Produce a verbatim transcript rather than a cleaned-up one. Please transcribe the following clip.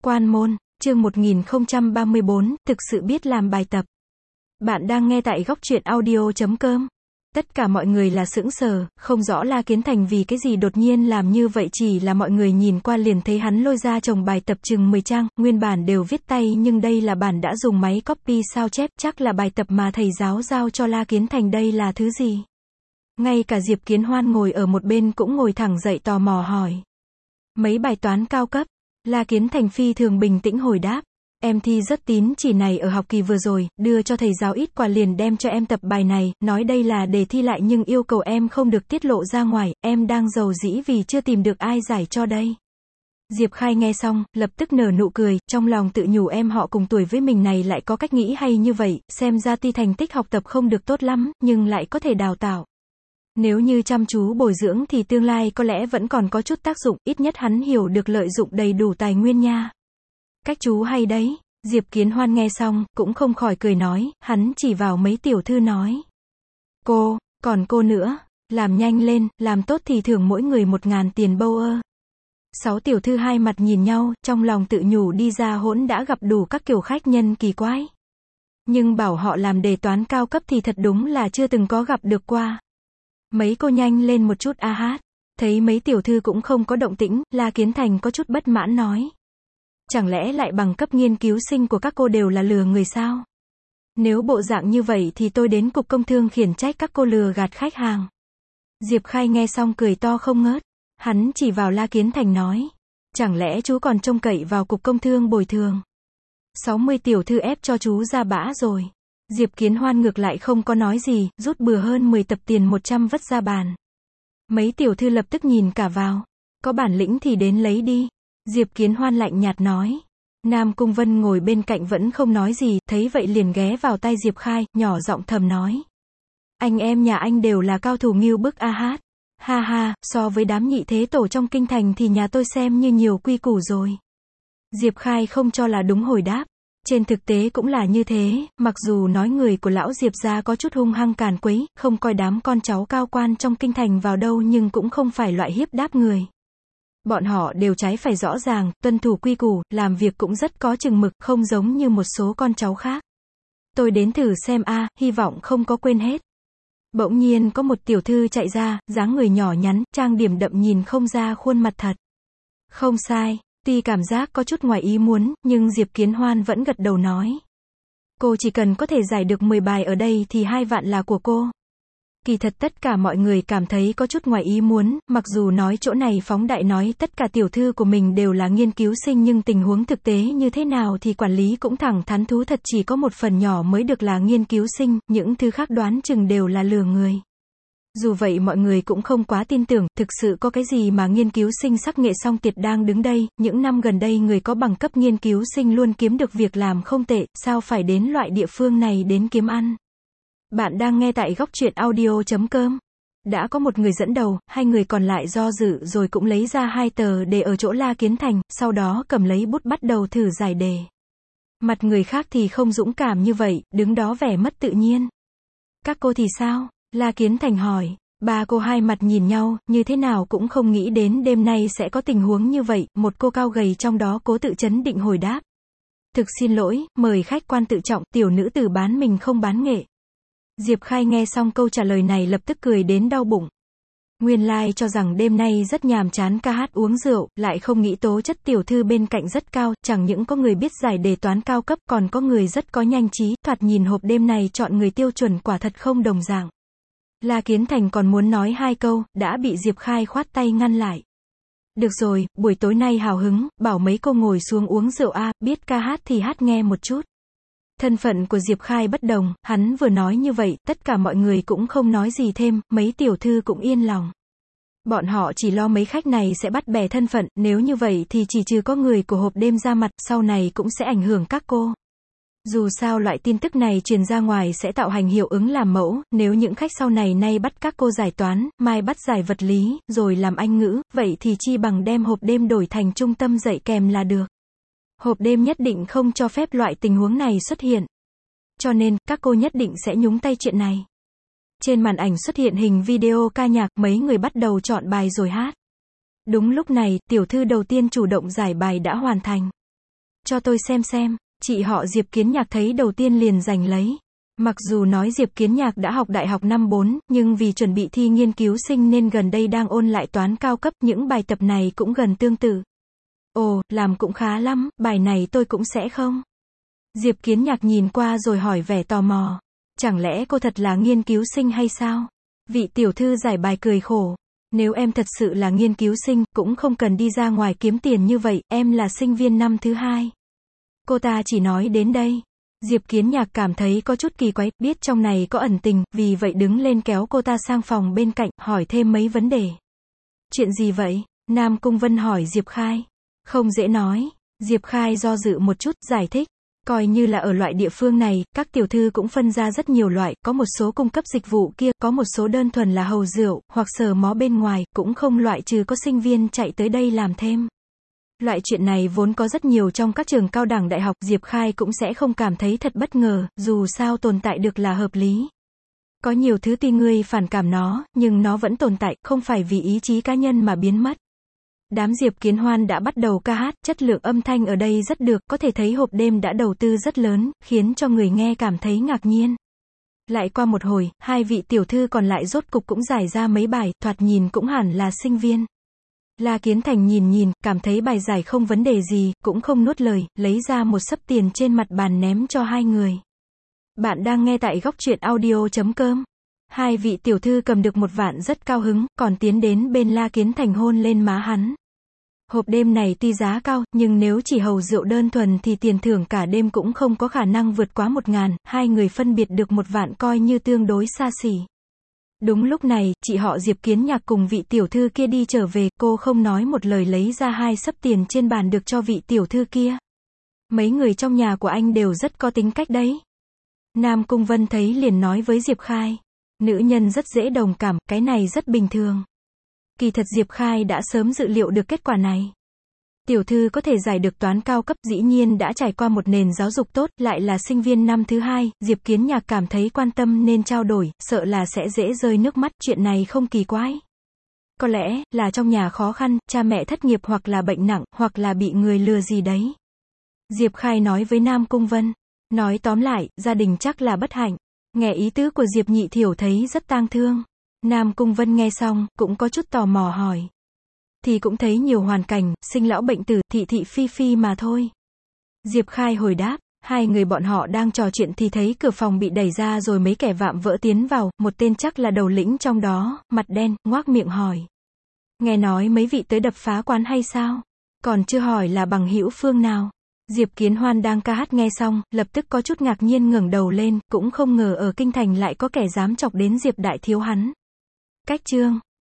Quan môn, chương một nghìn không trăm ba mươi bốn, thực sự biết làm bài tập. Bạn đang nghe tại góc truyện audio chấm com. Tất cả mọi người là sững sờ, không rõ La Kiến Thành vì cái gì đột nhiên làm như vậy, chỉ là mọi người nhìn qua liền thấy hắn lôi ra chồng bài tập chừng mười trang, nguyên bản đều viết tay nhưng đây là bản đã dùng máy copy sao chép, chắc là bài tập mà thầy giáo giao cho La Kiến Thành, đây là thứ gì? Ngay cả Diệp Kiến Hoan ngồi ở một bên cũng ngồi thẳng dậy tò mò hỏi. Mấy bài toán cao cấp. La Kiến Thành phi thường bình tĩnh hồi đáp. Em thi rất tín chỉ này ở học kỳ vừa rồi, đưa cho thầy giáo ít quà liền đem cho em tập bài này, nói đây là đề thi lại nhưng yêu cầu em không được tiết lộ ra ngoài, em đang rầu rĩ vì chưa tìm được ai giải cho đây. Diệp Khai nghe xong, lập tức nở nụ cười, trong lòng tự nhủ em họ cùng tuổi với mình này lại có cách nghĩ hay như vậy, xem ra tuy thành tích học tập không được tốt lắm, nhưng lại có thể đào tạo. Nếu như chăm chú bồi dưỡng thì tương lai có lẽ vẫn còn có chút tác dụng, ít nhất hắn hiểu được lợi dụng đầy đủ tài nguyên nha. Cách chú hay đấy. Diệp Kiến Hoan nghe xong, cũng không khỏi cười nói, hắn chỉ vào mấy tiểu thư nói. Cô, còn cô nữa, làm nhanh lên, làm tốt thì thưởng mỗi người một ngàn tiền bâu ơ. Sáu tiểu thư hai mặt nhìn nhau, trong lòng tự nhủ đi ra hỗn đã gặp đủ các kiểu khách nhân kỳ quái. Nhưng bảo họ làm đề toán cao cấp thì thật đúng là chưa từng có gặp được qua. Mấy cô nhanh lên một chút a hát. Thấy mấy tiểu thư cũng không có động tĩnh, La Kiến Thành có chút bất mãn nói. Chẳng lẽ lại bằng cấp nghiên cứu sinh của các cô đều là lừa người sao? Nếu bộ dạng như vậy thì tôi đến cục công thương khiển trách các cô lừa gạt khách hàng. Diệp Khai nghe xong cười to không ngớt. Hắn chỉ vào La Kiến Thành nói. Chẳng lẽ chú còn trông cậy vào cục công thương bồi thường? sáu mươi tiểu thư ép cho chú ra bã rồi. Diệp Kiến Hoan ngược lại không có nói gì, rút bừa hơn mười tập tiền một trăm vất ra bàn. Mấy tiểu thư lập tức nhìn cả vào. Có bản lĩnh thì đến lấy đi. Diệp Kiến Hoan lạnh nhạt nói. Nam Cung Vân ngồi bên cạnh vẫn không nói gì, thấy vậy liền ghé vào tai Diệp Khai, nhỏ giọng thầm nói. Anh em nhà anh đều là cao thủ nghiêu bức a hát. Ha ha, so với đám nhị thế tổ trong kinh thành thì nhà tôi xem như nhiều quy củ rồi. Diệp Khai không cho là đúng hồi đáp. Trên thực tế cũng là như thế, mặc dù nói người của lão Diệp gia có chút hung hăng càn quấy, không coi đám con cháu cao quan trong kinh thành vào đâu nhưng cũng không phải loại hiếp đáp người. Bọn họ đều trái phải rõ ràng, tuân thủ quy củ, làm việc cũng rất có chừng mực, không giống như một số con cháu khác. Tôi đến thử xem a, hy vọng không có quên hết. Bỗng nhiên có một tiểu thư chạy ra, dáng người nhỏ nhắn, trang điểm đậm nhìn không ra khuôn mặt thật. Không sai. Tuy cảm giác có chút ngoài ý muốn, nhưng Diệp Kiến Hoan vẫn gật đầu nói. Cô chỉ cần có thể giải được mười bài ở đây thì hai vạn là của cô. Kỳ thật tất cả mọi người cảm thấy có chút ngoài ý muốn, mặc dù nói chỗ này phóng đại nói tất cả tiểu thư của mình đều là nghiên cứu sinh nhưng tình huống thực tế như thế nào thì quản lý cũng thẳng thắn thú thật, chỉ có một phần nhỏ mới được là nghiên cứu sinh, những thứ khác đoán chừng đều là lừa người. Dù vậy mọi người cũng không quá tin tưởng, thực sự có cái gì mà nghiên cứu sinh sắc nghệ song tiệt đang đứng đây, những năm gần đây người có bằng cấp nghiên cứu sinh luôn kiếm được việc làm không tệ, sao phải đến loại địa phương này đến kiếm ăn. Bạn đang nghe tại góc truyện audio chấm com. Đã có một người dẫn đầu, hai người còn lại do dự rồi cũng lấy ra hai tờ đề ở chỗ La Kiến Thành, sau đó cầm lấy bút bắt đầu thử giải đề. Mặt người khác thì không dũng cảm như vậy, đứng đó vẻ mất tự nhiên. Các cô thì sao? La Kiến Thành hỏi. Ba cô hai mặt nhìn nhau, như thế nào cũng không nghĩ đến đêm nay sẽ có tình huống như vậy, một cô cao gầy trong đó cố tự chấn định hồi đáp. Thực xin lỗi, mời khách quan tự trọng, tiểu nữ tử bán mình không bán nghệ. Diệp Khai nghe xong câu trả lời này lập tức cười đến đau bụng. Nguyên lai cho rằng đêm nay rất nhàm chán ca hát uống rượu, lại không nghĩ tố chất tiểu thư bên cạnh rất cao, chẳng những có người biết giải đề toán cao cấp còn có người rất có nhanh trí, thoạt nhìn hộp đêm này chọn người tiêu chuẩn quả thật không đồng dạng. La Kiến Thành còn muốn nói hai câu, đã bị Diệp Khai khoát tay ngăn lại. Được rồi, buổi tối nay hào hứng, bảo mấy cô ngồi xuống uống rượu a, biết ca hát thì hát nghe một chút. Thân phận của Diệp Khai bất đồng, hắn vừa nói như vậy, tất cả mọi người cũng không nói gì thêm, mấy tiểu thư cũng yên lòng. Bọn họ chỉ lo mấy khách này sẽ bắt bẻ thân phận, nếu như vậy thì chỉ trừ có người của hộp đêm ra mặt, sau này cũng sẽ ảnh hưởng các cô. Dù sao loại tin tức này truyền ra ngoài sẽ tạo hành hiệu ứng làm mẫu, nếu những khách sau này nay bắt các cô giải toán, mai bắt giải vật lý, rồi làm Anh ngữ, vậy thì chi bằng đem hộp đêm đổi thành trung tâm dạy kèm là được. Hộp đêm nhất định không cho phép loại tình huống này xuất hiện. Cho nên, các cô nhất định sẽ nhúng tay chuyện này. Trên màn ảnh xuất hiện hình video ca nhạc, mấy người bắt đầu chọn bài rồi hát. Đúng lúc này, tiểu thư đầu tiên chủ động giải bài đã hoàn thành. Cho tôi xem xem. Chị họ Diệp Kiến Nhạc thấy đầu tiên liền giành lấy. Mặc dù nói Diệp Kiến Nhạc đã học đại học năm bốn, nhưng vì chuẩn bị thi nghiên cứu sinh nên gần đây đang ôn lại toán cao cấp, những bài tập này cũng gần tương tự. Ồ, làm cũng khá lắm, bài này tôi cũng sẽ không. Diệp Kiến Nhạc nhìn qua rồi hỏi vẻ tò mò. Chẳng lẽ cô thật là nghiên cứu sinh hay sao? Vị tiểu thư giải bài cười khổ. Nếu em thật sự là nghiên cứu sinh, cũng không cần đi ra ngoài kiếm tiền như vậy, em là sinh viên năm thứ hai. Cô ta chỉ nói đến đây. Diệp Kiến Nhạc cảm thấy có chút kỳ quái, biết trong này có ẩn tình, vì vậy đứng lên kéo cô ta sang phòng bên cạnh, hỏi thêm mấy vấn đề. Chuyện gì vậy? Nam Cung Vân hỏi Diệp Khai. Không dễ nói. Diệp Khai do dự một chút, giải thích. Coi như là ở loại địa phương này, các tiểu thư cũng phân ra rất nhiều loại, có một số cung cấp dịch vụ kia, có một số đơn thuần là hầu rượu, hoặc sờ mó bên ngoài, cũng không loại trừ có sinh viên chạy tới đây làm thêm. Loại chuyện này vốn có rất nhiều trong các trường cao đẳng đại học, Diệp Khai cũng sẽ không cảm thấy thật bất ngờ, dù sao tồn tại được là hợp lý. Có nhiều thứ tuy ngươi phản cảm nó, nhưng nó vẫn tồn tại, không phải vì ý chí cá nhân mà biến mất. Đám Diệp Kiến Hoan đã bắt đầu ca hát, chất lượng âm thanh ở đây rất được, có thể thấy hộp đêm đã đầu tư rất lớn, khiến cho người nghe cảm thấy ngạc nhiên. Lại qua một hồi, hai vị tiểu thư còn lại rốt cục cũng giải ra mấy bài, thoạt nhìn cũng hẳn là sinh viên. La Kiến Thành nhìn nhìn, cảm thấy bài giải không vấn đề gì, cũng không nuốt lời, lấy ra một xấp tiền trên mặt bàn ném cho hai người. Bạn đang nghe tại góc truyện audio chấm com. Hai vị tiểu thư cầm được một vạn rất cao hứng, còn tiến đến bên La Kiến Thành hôn lên má hắn. Hộp đêm này tuy giá cao, nhưng nếu chỉ hầu rượu đơn thuần thì tiền thưởng cả đêm cũng không có khả năng vượt quá một ngàn, hai người phân biệt được một vạn coi như tương đối xa xỉ. Đúng lúc này, chị họ Diệp Kiến Nhạc cùng vị tiểu thư kia đi trở về, cô không nói một lời lấy ra hai xấp tiền trên bàn được cho vị tiểu thư kia. Mấy người trong nhà của anh đều rất có tính cách đấy. Nam Cung Vân thấy liền nói với Diệp Khai. Nữ nhân rất dễ đồng cảm, cái này rất bình thường. Kỳ thật Diệp Khai đã sớm dự liệu được kết quả này. Tiểu thư có thể giải được toán cao cấp, dĩ nhiên đã trải qua một nền giáo dục tốt, lại là sinh viên năm thứ hai, Diệp Kiến Nhạc cảm thấy quan tâm nên trao đổi, sợ là sẽ dễ rơi nước mắt, chuyện này không kỳ quái. Có lẽ, là trong nhà khó khăn, cha mẹ thất nghiệp hoặc là bệnh nặng, hoặc là bị người lừa gì đấy. Diệp Khai nói với Nam Cung Vân. Nói tóm lại, gia đình chắc là bất hạnh. Nghe ý tứ của Diệp Nhị Thiểu thấy rất tang thương. Nam Cung Vân nghe xong, cũng có chút tò mò hỏi. Thì cũng thấy nhiều hoàn cảnh, sinh lão bệnh tử, thị thị phi phi mà thôi. Diệp Khai hồi đáp, hai người bọn họ đang trò chuyện thì thấy cửa phòng bị đẩy ra rồi mấy kẻ vạm vỡ tiến vào, một tên chắc là đầu lĩnh trong đó, mặt đen, ngoác miệng hỏi. Nghe nói mấy vị tới đập phá quán hay sao? Còn chưa hỏi là bằng hữu phương nào? Diệp Kiến Hoan đang ca hát nghe xong, lập tức có chút ngạc nhiên ngẩng đầu lên, cũng không ngờ ở kinh thành lại có kẻ dám chọc đến Diệp đại thiếu hắn. Cách chương